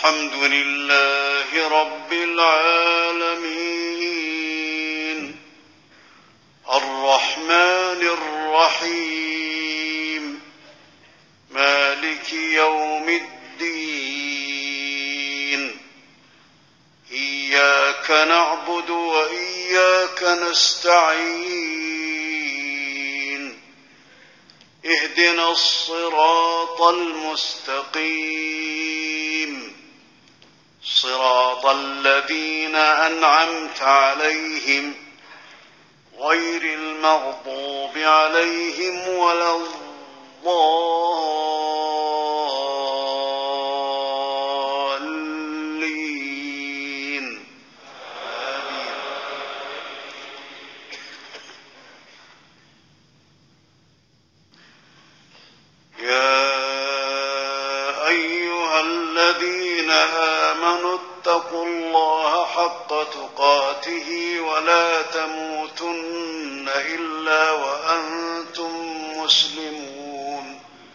الحمد لله رب العالمين الرحمن الرحيم مالك يوم الدين إياك نعبد وإياك نستعين اهدنا الصراط المستقيم صراط الذين أنعمت عليهم غير المغضوب عليهم ولا الضالين آمين. يا أيها الذين آمنوا اتقوا الله حق تقاته ولا تموتن إلا وأنتم مسلمون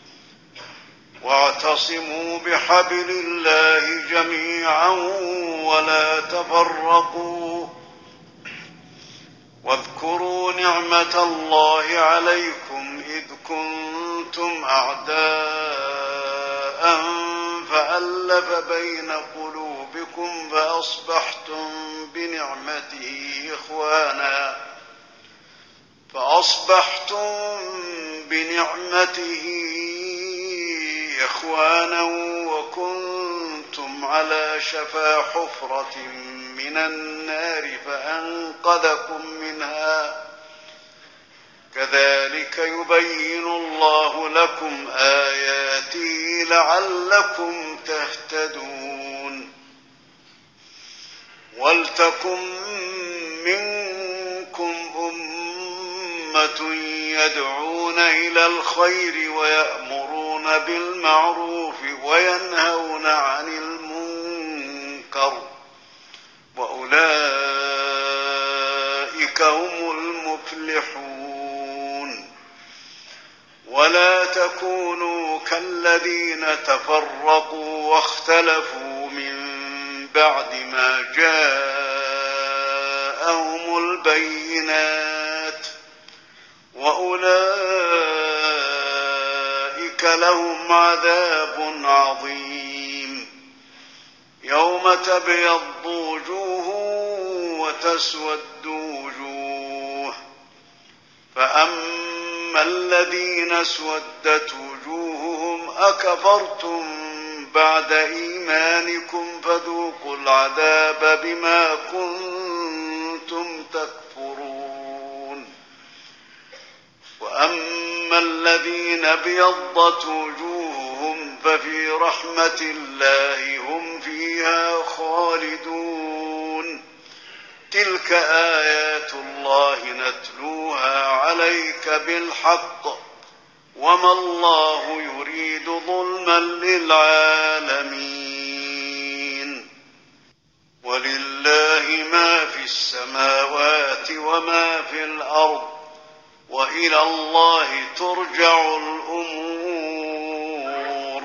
واعتصموا بحبل الله جميعا ولا تفرقوا واذكروا نعمة الله عليكم إذ كنتم أعداء فألف بين قلوبكم فأصبحتم بنعمته إخوانا وكنتم على شفا حفرة من النار فأنقذكم منها كذلك يبين الله لكم آياته لعلكم تهتدون ولتكن منكم أمة يدعون إلى الخير ويأمرون بالمعروف وينهون عن المنكر وأولئك هم المفلحون ولا تكونوا كالذين تفرقوا واختلفوا من بعد ما جاءهم البينات وأولئك لهم عذاب عظيم يوم تبيض وجوه وتسود وجوه فأما الذين اسودت وجوههم أكفرتم بعد إيمانكم فذوقوا العذاب بما كنتم تكفرون وأما الذين ابيضت وجوههم ففي رحمة الله هم فيها خالدون تلك آيات الله نتلوها عليك بالحق وما الله يريد ظلما للعالمين ولله ما في السماوات وما في الأرض وإلى الله ترجع الأمور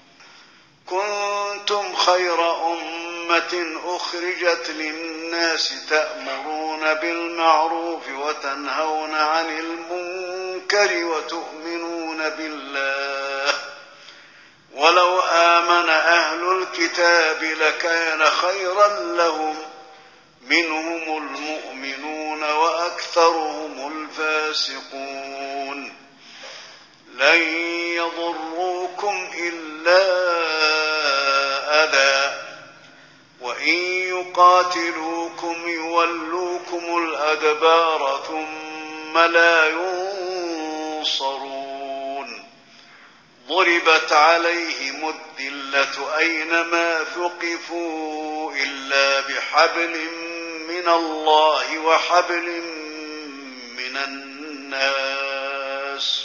كنتم خير أمة أخرجت للناس تأمرون بالمعروف وتنهون عن المنكر وتؤمنون بالله ولو آمن أهل الكتاب لكان خيرا لهم منهم المؤمنون وأكثرهم الفاسقون لن يضروكم إلا أذى وإن يقاتلوكم يولوكم الأدبار ثم لا ينصرون ضربت عليهم الذلة أينما ثقفوا إلا بحبل من الله وحبل من الناس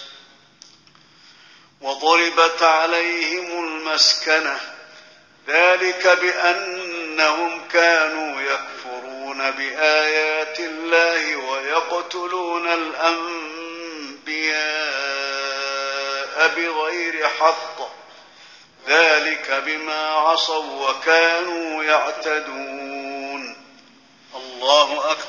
وضربت عليهم المسكنة ذلك بأنهم كانوا يكفرون بآيات الله ويقتلون الأنبياء بغير حق ذلك بما عصوا وكانوا يعتدون. الله أكبر.